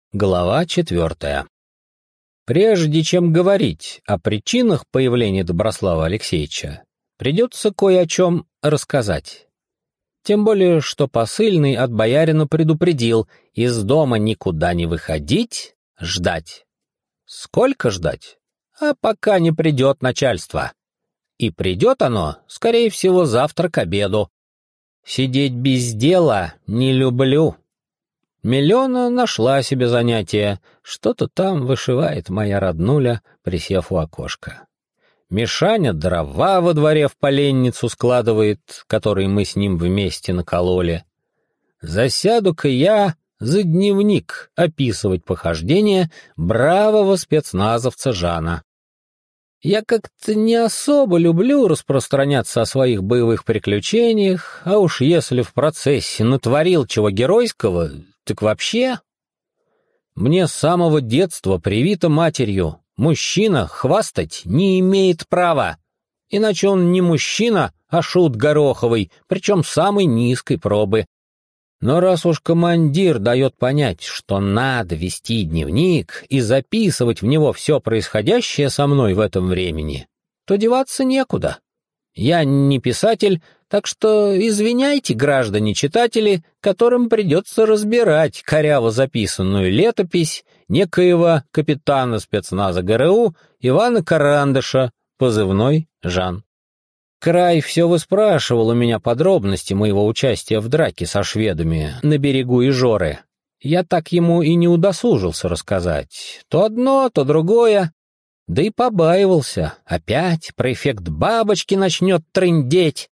Глава 4. Прежде чем говорить о причинах появления Доброслава Алексеевича, придется кое о чем рассказать. Тем более, что посыльный от боярина предупредил из дома никуда не выходить, ждать. Сколько ждать? А пока не придет начальство. И придет оно, скорее всего, завтра к обеду. Сидеть без дела не люблю. Милена нашла себе занятие, что-то там вышивает моя роднуля, присев у окошка. Мишаня дрова во дворе в поленницу складывает, которые мы с ним вместе накололи. Засяду-ка я за дневник описывать похождения бравого спецназовца Жана. Я как-то не особо люблю распространяться о своих боевых приключениях, а уж если в процессе натворил чего геройского, так вообще. Мне с самого детства привито матерью: мужчина хвастать не имеет права, иначе он не мужчина, а шут гороховый, причем самой низкой пробы. Но раз уж командир дает понять, что надо вести дневник и записывать в него все происходящее со мной в этом времени, то деваться некуда. Я не писатель, так что извиняйте, граждане-читатели, которым придется разбирать коряво записанную летопись некоего капитана спецназа ГРУ Ивана Карандыша, позывной Жан. Край все выспрашивал у меня подробности моего участия в драке со шведами на берегу Ижоры. Я так ему и не удосужился рассказать. То одно, то другое. Да и побаивался. Опять префект Бабочки начнет трындеть.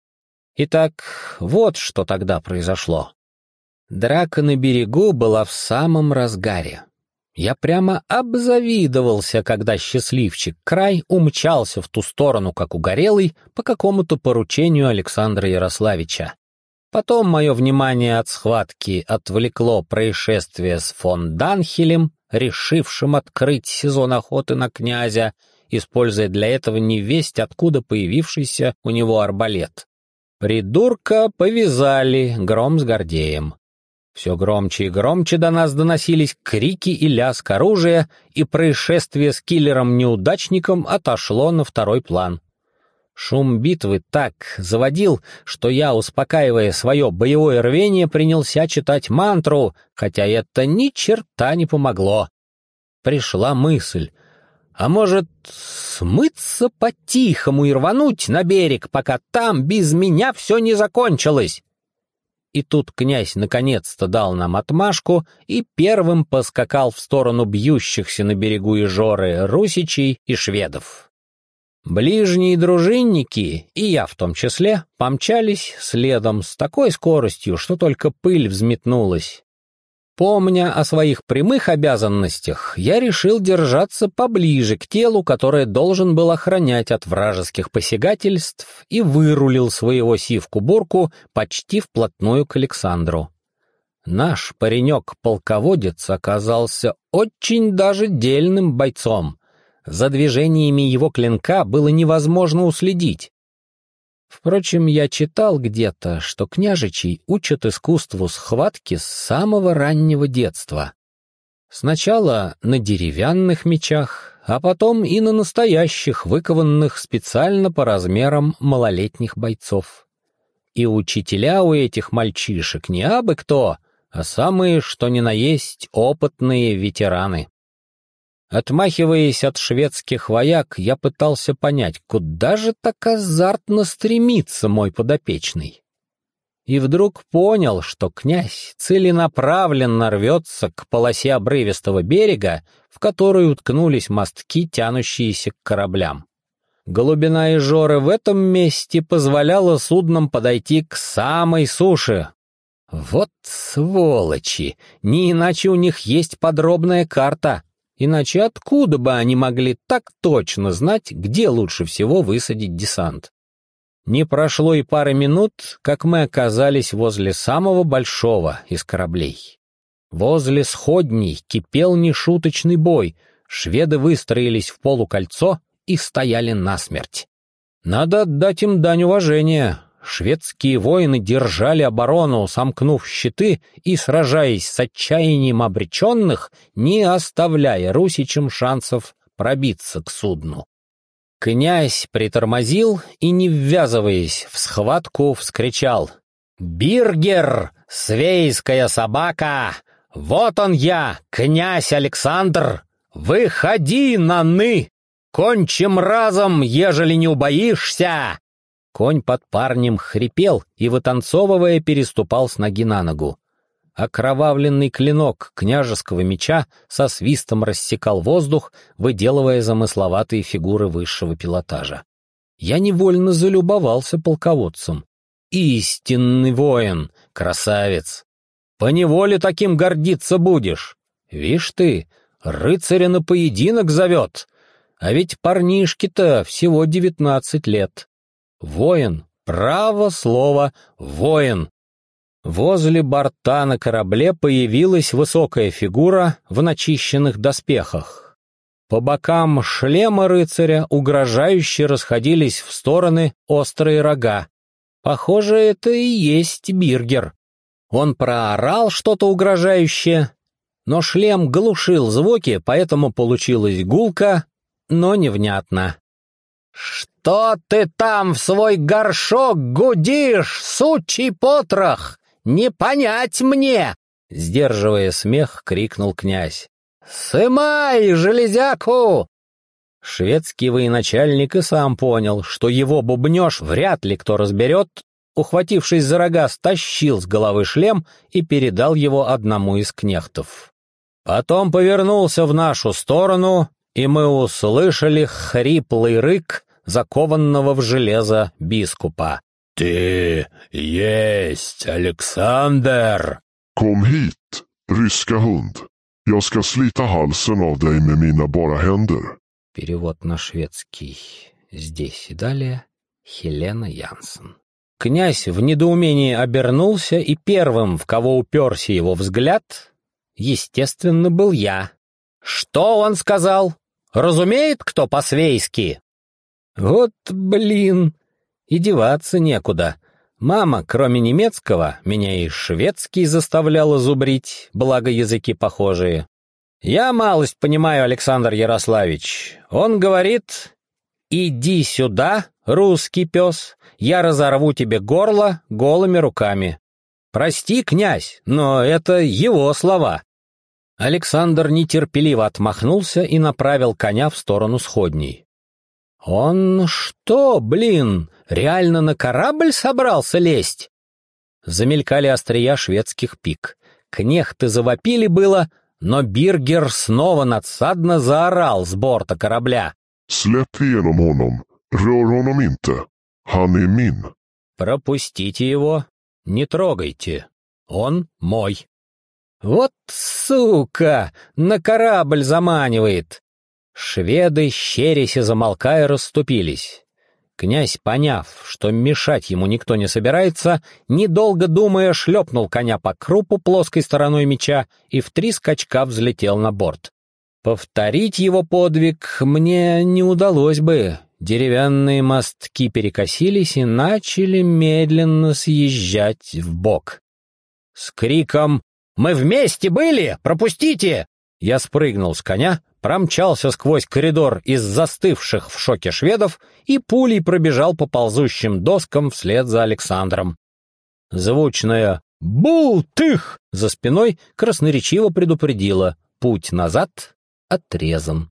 Итак, вот что тогда произошло. Драка на берегу была в самом разгаре. Я прямо обзавидовался, когда счастливчик Край умчался в ту сторону, как угорелый, по какому-то поручению Александра Ярославича. Потом мое внимание от схватки отвлекло происшествие с фон Данхелем, решившим открыть сезон охоты на князя, используя для этого невесть откуда появившийся у него арбалет. Придурка повязали Гром с Гордеем. Все громче и громче до нас доносились крики и лязг оружия, и происшествие с киллером-неудачником отошло на второй план. Шум битвы так заводил, что я, успокаивая свое боевое рвение, принялся читать мантру, хотя это ни черта не помогло. Пришла мысль: а может, смыться по-тихому и рвануть на берег, пока там без меня все не закончилось? И тут князь наконец-то дал нам отмашку и первым поскакал в сторону бьющихся на берегу Ижоры русичей и шведов. Ближние дружинники, и я в том числе, помчались следом с такой скоростью, что только пыль взметнулась. Помня о своих прямых обязанностях, я решил держаться поближе к телу, которое должен был охранять от вражеских посягательств, и вырулил своего сивку-бурку почти вплотную к Александру. Наш паренек-полководец оказался очень даже дельным бойцом. За движениями его клинка было невозможно уследить. Впрочем, я читал где-то, что княжичей учат искусству схватки с самого раннего детства. Сначала на деревянных мечах, а потом и на настоящих, выкованных специально по размерам малолетних бойцов. И учителя у этих мальчишек не абы кто, а самые, что ни на есть, опытные ветераны. Отмахиваясь от шведских вояк, я пытался понять, куда же так азартно стремится мой подопечный. И вдруг понял, что князь целенаправленно рвется к полосе обрывистого берега, в которую уткнулись мостки, тянущиеся к кораблям. Глубина Ижоры в этом месте позволяла суднам подойти к самой суше. Вот сволочи! Не иначе у них есть подробная карта. Иначе откуда бы они могли так точно знать, где лучше всего высадить десант? Не прошло и пары минут, как мы оказались возле самого большого из кораблей. Возле сходней кипел нешуточный бой, шведы выстроились в полукольцо и стояли насмерть. Надо отдать им дань уважения. Шведские воины держали оборону, сомкнув щиты и сражаясь с отчаянием обреченных, не оставляя русичам шансов пробиться к судну. Князь притормозил и, не ввязываясь в схватку, вскричал: «Биргер, свейская собака! Вот он я, князь Александр! Выходи на ны! Кончим разом, ежели не убоишься!» Конь под парнем хрипел и, вытанцовывая, переступал с ноги на ногу. Окровавленный клинок княжеского меча со свистом рассекал воздух, выделывая замысловатые фигуры высшего пилотажа. Я невольно залюбовался полководцем. Истинный воин, красавец! Поневоле таким гордиться будешь. Вишь ты, рыцаря на поединок зовет, а ведь парнишке-то всего 19 лет. Воин, право слово, воин. Возле борта на корабле появилась высокая фигура в начищенных доспехах. По бокам шлема рыцаря угрожающе расходились в стороны острые рога. Похоже, это и есть Биргер. Он проорал что-то угрожающее, но шлем глушил звуки, поэтому получилось гулко, но невнятно. «Что ты там в свой горшок гудишь, сучий потрох? Не понять мне!» Сдерживая смех, крикнул князь. «Сымай железяку!» Шведский военачальник и сам понял, что его бубнёж вряд ли кто разберет, ухватившись за рога, стащил с головы шлем и передал его одному из кнехтов. Потом повернулся в нашу сторону, и мы услышали хриплый рык закованного в железо бискупа. «Ты есть Александр!» «Kom hit, ryska hund. Jag ska slita halsen av dig med mina bara händer». Перевод на шведский. Здесь и далее Хелена Янсен. Князь в недоумении обернулся, и первым, в кого уперся его взгляд, естественно, был я. «Что он сказал? Разумеет кто по-свейски?» Вот блин, и деваться некуда. Мама, кроме немецкого, меня и шведский заставляла зубрить, благо языки похожие. «Я малость понимаю, Александр Ярославич. Он говорит: иди сюда, русский пес, я разорву тебе горло голыми руками. Прости, князь, но это его слова». Александр нетерпеливо отмахнулся и направил коня в сторону сходней. «Он что, блин, реально на корабль собрался лезть?» Замелькали острия шведских пик. Кнехты завопили было, но Биргер снова надсадно заорал с борта корабля. «Släpp igenom honom. Rör honom inte. Han är min». «Пропустите его, не трогайте. Он мой». «Вот сука! На корабль заманивает!» Шведы, щерясь и замолкая, расступились. Князь, поняв, что мешать ему никто не собирается, недолго думая, шлепнул коня по крупу плоской стороной меча и в 3 скачка взлетел на борт. Повторить его подвиг мне не удалось бы. Деревянные мостки перекосились и начали медленно съезжать вбок. С криком «Мы вместе были! Пропустите!» я спрыгнул с коня, промчался сквозь коридор из застывших в шоке шведов и пулей пробежал по ползущим доскам вслед за Александром. Звучное «Бу-тых!» за спиной красноречиво предупредило: путь назад отрезан.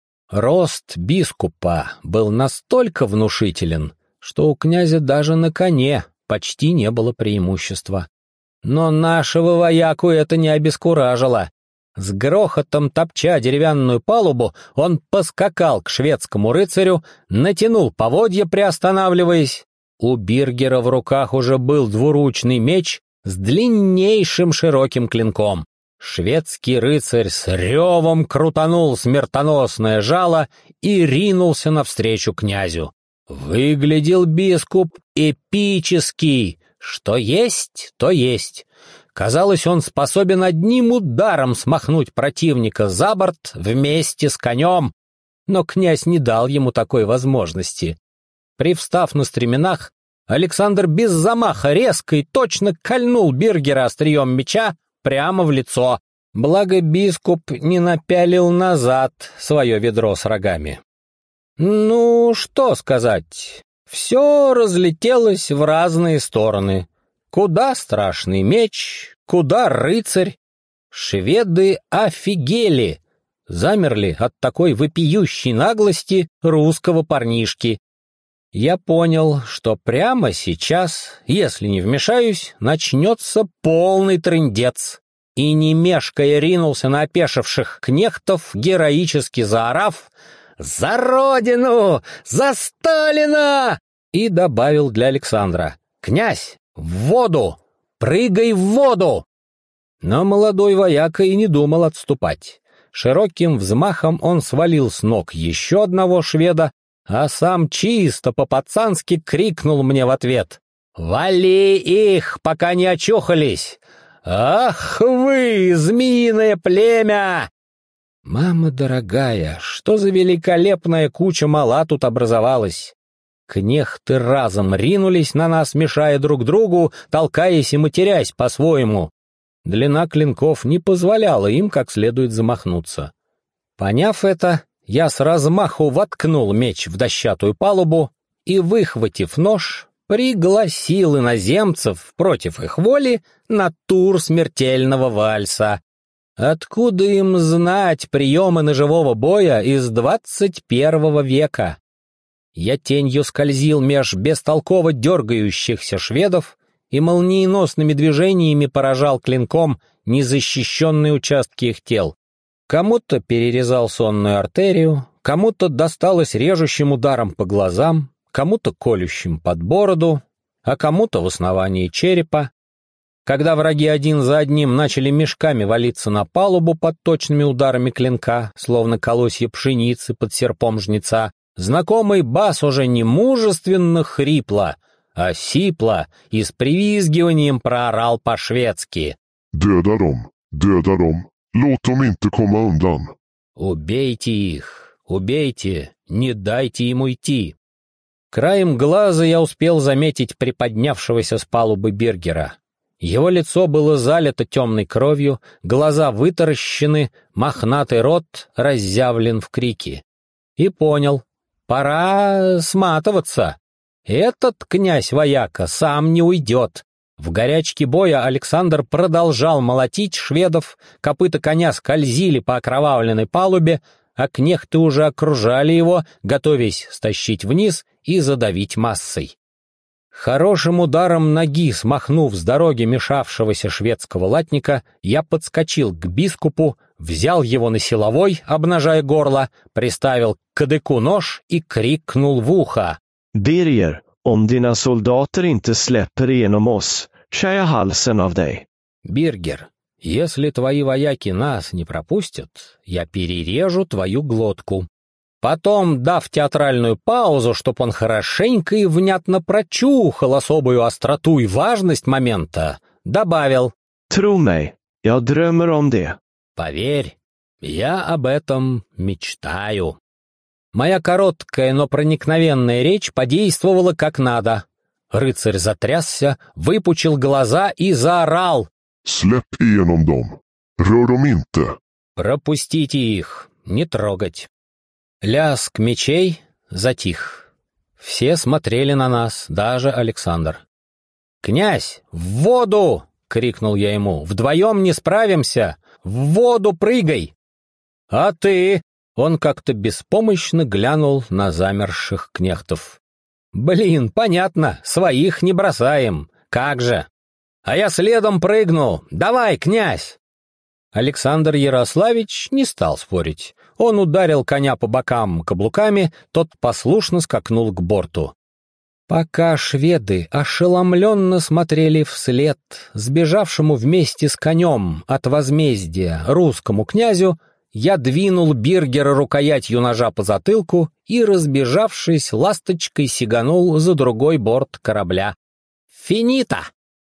Рост бискупа был настолько внушителен, что у князя даже на коне почти не было преимущества. Но нашего вояку это не обескуражило. С грохотом топча деревянную палубу, он поскакал к шведскому рыцарю, натянул поводья, приостанавливаясь. У Биргера в руках уже был двуручный меч с длиннейшим широким клинком. Шведский рыцарь с ревом крутанул смертоносное жало и ринулся навстречу князю. Выглядел бискуп эпический, что есть, то есть. Казалось, он способен одним ударом смахнуть противника за борт вместе с конем, но князь не дал ему такой возможности. Привстав на стременах, Александр без замаха резко и точно кольнул Биргера острием меча прямо в лицо. Благо бискуп не напялил назад свое ведро с рогами. Ну, что сказать, все разлетелось в разные стороны. Куда страшный меч, куда рыцарь. Шведы офигели, замерли от такой вопиющей наглости русского парнишки. Я понял, что прямо сейчас, если не вмешаюсь, начнется полный трындец. И не мешкая ринулся на опешивших кнехтов, героически заорав «За Родину! За Сталина!» и добавил для Александра: «Князь, в воду! Прыгай в воду!» Но молодой вояка и не думал отступать. Широким взмахом он свалил с ног еще одного шведа, а сам чисто по-пацански крикнул мне в ответ: «Вали их, пока не очухались! Ах вы, змеиное племя!» Мама дорогая, что за великолепная куча мала тут образовалась! Кнехты разом ринулись на нас, мешая друг другу, толкаясь и матерясь по-своему. Длина клинков не позволяла им как следует замахнуться. Поняв это, я с размаху воткнул меч в дощатую палубу и, выхватив нож, пригласил иноземцев против их воли на тур смертельного вальса. Откуда им знать приемы ножевого боя из 21 века? Я тенью скользил меж бестолково дергающихся шведов и молниеносными движениями поражал клинком незащищенные участки их тел. Кому-то перерезал сонную артерию, кому-то досталось режущим ударом по глазам, кому-то колющим под бороду, а кому-то в основании черепа. Когда враги один за одним начали мешками валиться на палубу под точными ударами клинка, словно колосья пшеницы под серпом жнеца, знакомый бас уже не мужественно хрипло, а сипло и с привизгиванием проорал по-шведски: «Döda dem, låt dem inte komma undan». «Убейте их, убейте, не дайте им уйти». Краем глаза я успел заметить приподнявшегося с палубы Биргера. Его лицо было залито темной кровью, глаза вытаращены, мохнатый рот разъявлен в крике. И понял, пора сматываться. Этот князь-вояка сам не уйдет. В горячке боя Александр продолжал молотить шведов, копыта коня скользили по окровавленной палубе, а кнехты уже окружали его, готовясь стащить вниз и задавить массой. Хорошим ударом ноги, смахнув с дороги мешавшегося шведского латника, я подскочил к бискупу, взял его на силовой, обнажая горло, приставил к кадыку нож и крикнул в ухо: «Birger, om dina soldater inte släpper igenom oss, skär jag halsen av dig». «Биргер, если твои вояки нас не пропустят, я перережу твою глотку». Потом, дав театральную паузу, чтоб он хорошенько и внятно прочухал особую остроту и важность момента, добавил: «Tro mig, jag drömmer om det». «Поверь, я об этом мечтаю». Моя короткая, но проникновенная речь подействовала как надо. Рыцарь затрясся, выпучил глаза и заорал: «Släpp igenom dem. Rör dem inte». «Пропустите их, не трогать». Лязг мечей затих. Все смотрели на нас, даже Александр. «Князь, в воду!» — крикнул я ему. «Вдвоем не справимся! В воду прыгай!» «А ты?» — он как-то беспомощно глянул на замерших кнехтов. «Блин, понятно, своих не бросаем. Как же!» «А я следом прыгну! Давай, князь!» Александр Ярославич не стал спорить. Он ударил коня по бокам каблуками, тот послушно скакнул к борту. Пока шведы ошеломленно смотрели вслед сбежавшему вместе с конем от возмездия русскому князю, я двинул Биргера рукоятью ножа по затылку и, разбежавшись, ласточкой сиганул за другой борт корабля. «Финита!»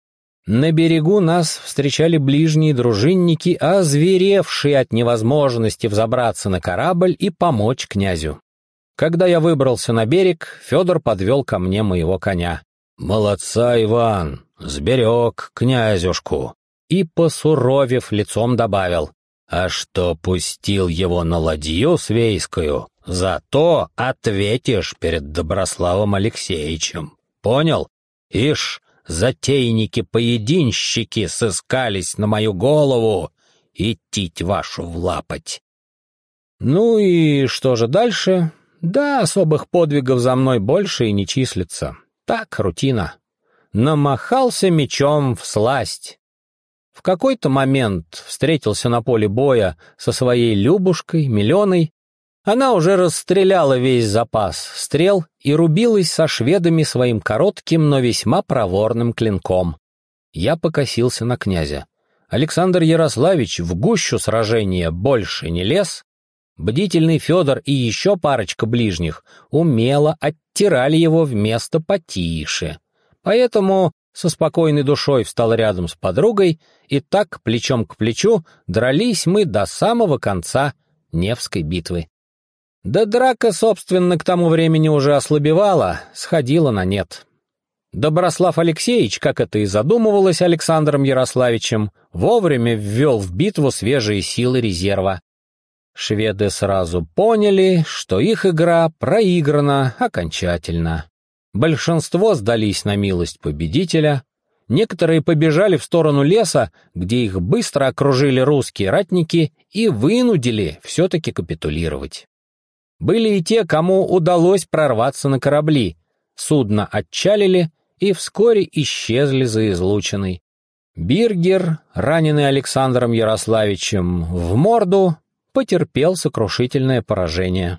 На берегу нас встречали ближние дружинники, озверевшие от невозможности взобраться на корабль и помочь князю. Когда я выбрался на берег, Федор подвел ко мне моего коня. «Молодца, Иван, сберег князюшку!» И, посуровев лицом, добавил: «А что пустил его на ладью свейскую, зато ответишь перед Доброславом Алексеевичем. Понял? Ишь, затейники-поединщики сыскались на мою голову, и тить вашу влапать». Ну и что же дальше? Да, особых подвигов за мной больше и не числится. Так, рутина. Намахался мечом всласть. В какой-то момент встретился на поле боя со своей Любушкой, Миленой. Она уже расстреляла весь запас стрел и рубилась со шведами своим коротким, но весьма проворным клинком. Я покосился на князя. Александр Ярославич в гущу сражения больше не лез. Бдительный Федор и еще парочка ближних умело оттирали его в место потише. Поэтому со спокойной душой встал рядом с подругой, и так, плечом к плечу, дрались мы до самого конца Невской битвы. Да драка, собственно, к тому времени уже ослабевала, сходила на нет. Доброслав Алексеевич, как это и задумывалось Александром Ярославичем, вовремя ввел в битву свежие силы резерва. Шведы сразу поняли, что их игра проиграна окончательно. Большинство сдались на милость победителя, некоторые побежали в сторону леса, где их быстро окружили русские ратники и вынудили все-таки капитулировать. Были и те, кому удалось прорваться на корабли, судно отчалили и вскоре исчезли за излучиной. Биргер, раненый Александром Ярославичем в морду, потерпел сокрушительное поражение.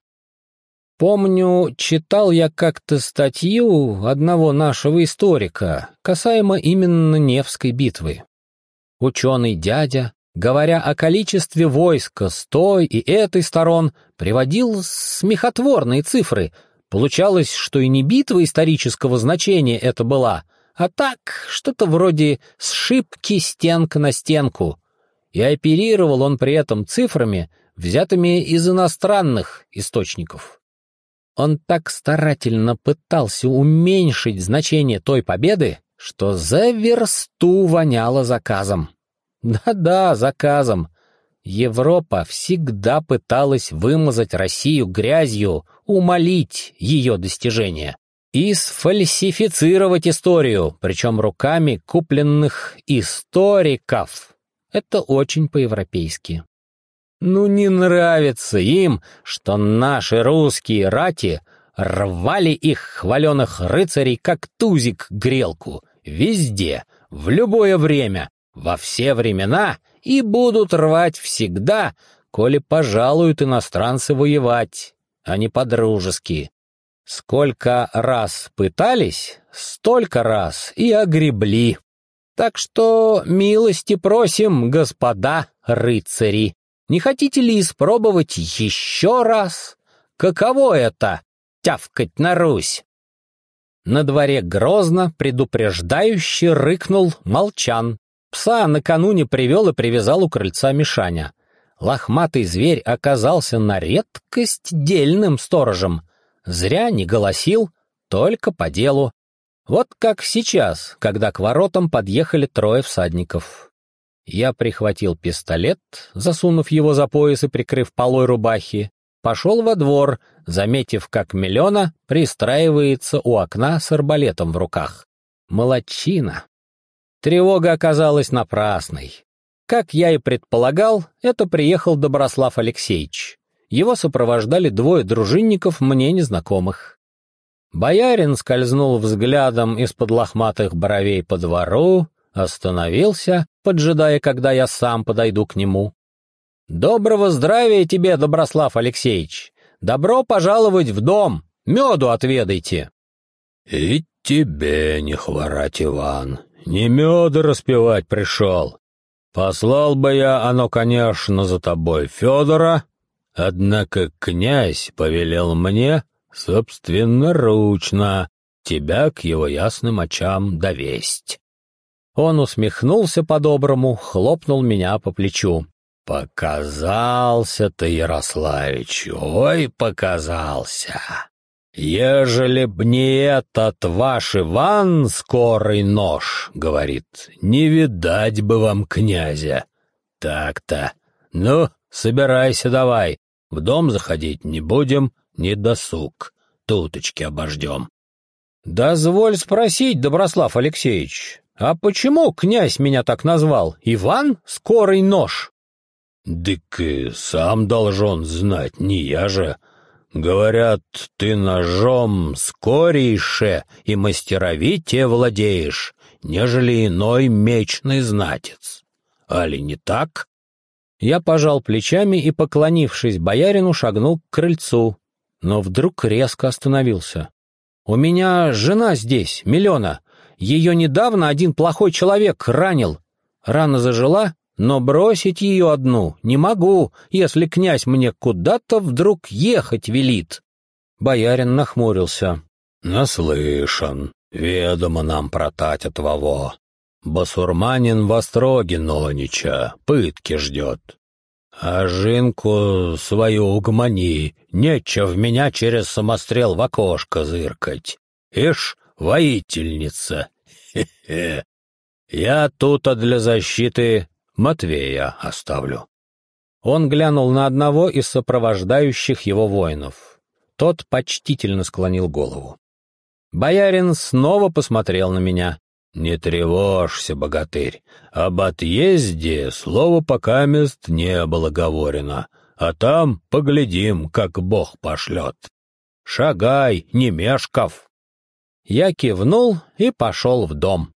Помню, читал я как-то статью одного нашего историка, касаемо именно Невской битвы. Ученый дядя, говоря о количестве войска с той и этой сторон, приводил смехотворные цифры. Получалось, что и не битва исторического значения это была, а так, что-то вроде сшибки стенка на стенку. И оперировал он при этом цифрами, взятыми из иностранных источников. Он так старательно пытался уменьшить значение той победы, что за версту воняло заказом. Да-да, заказом. Европа всегда пыталась вымазать Россию грязью, умалить ее достижения и сфальсифицировать историю, причем руками купленных историков. Это очень по-европейски. Ну, не нравится им, что наши русские рати рвали их хваленых рыцарей как тузик грелку, везде, в любое время, во все времена и будут рвать всегда, коли пожалуют иностранцы воевать, а не по-дружески. Сколько раз пытались, столько раз и огребли. Так что милости просим, господа рыцари. Не хотите ли испробовать еще раз? Каково это — тявкать на Русь? На дворе грозно, предупреждающе рыкнул Молчан. Пса накануне привел и привязал у крыльца Мишаня. Лохматый зверь оказался на редкость дельным сторожем. Зря не голосил, только по делу. Вот как сейчас, когда к воротам подъехали 3 всадников. Я прихватил пистолет, засунув его за пояс и прикрыв полой рубахи, пошел во двор, заметив, как Милена пристраивается у окна с арбалетом в руках. Молодчина! Тревога оказалась напрасной. Как я и предполагал, это приехал Доброслав Алексеевич. Его сопровождали 2 дружинников мне незнакомых. Боярин скользнул взглядом из-под лохматых бровей по двору, остановился, поджидая, когда я сам подойду к нему. «Доброго здравия тебе, Доброслав Алексеевич! Добро пожаловать в дом! Меду отведайте!» «И тебе не хворать, Иван! Не меда распевать пришел! Послал бы я, оно, конечно, за тобой Федора, однако князь повелел мне собственноручно тебя к его ясным очам довесть». Он усмехнулся по-доброму, хлопнул меня по плечу. «Показался ты, Ярославич, ой, показался! «Ежели б не этот ваш Иван скорый нож, — говорит, — не видать бы вам князя. Так-то. Ну, собирайся давай, в дом заходить не будем, не досуг, туточки обождем». «Дозволь спросить, Доброслав Алексеевич, а почему князь меня так назвал? Иван скорый нож?» «Дык сам должен знать, не я же. Говорят, ты ножом скорейше и мастеровитее владеешь, нежели иной мечный знатец. Али не так?» Я пожал плечами и, поклонившись боярину, шагнул к крыльцу, но вдруг резко остановился. «У меня жена здесь, Милена. Ее недавно один плохой человек ранил. Рана зажила, но бросить ее одну не могу, если князь мне куда-то вдруг ехать велит». Боярин нахмурился. «Наслышан. Ведомо нам про татя твоего. Басурманин в остроге нонича, пытки ждет. А жинку свою угомони, нече в меня через самострел в окошко зыркать. Ишь, воительница, хе-хе. Я тут для защиты Матвея оставлю». Он глянул на одного из сопровождающих его воинов. Тот почтительно склонил голову. Боярин снова посмотрел на меня. «Не тревожься, богатырь, об отъезде слово покамест не было говорено, а там поглядим, как Бог пошлет. Шагай, не мешкав». Я кивнул и пошел в дом.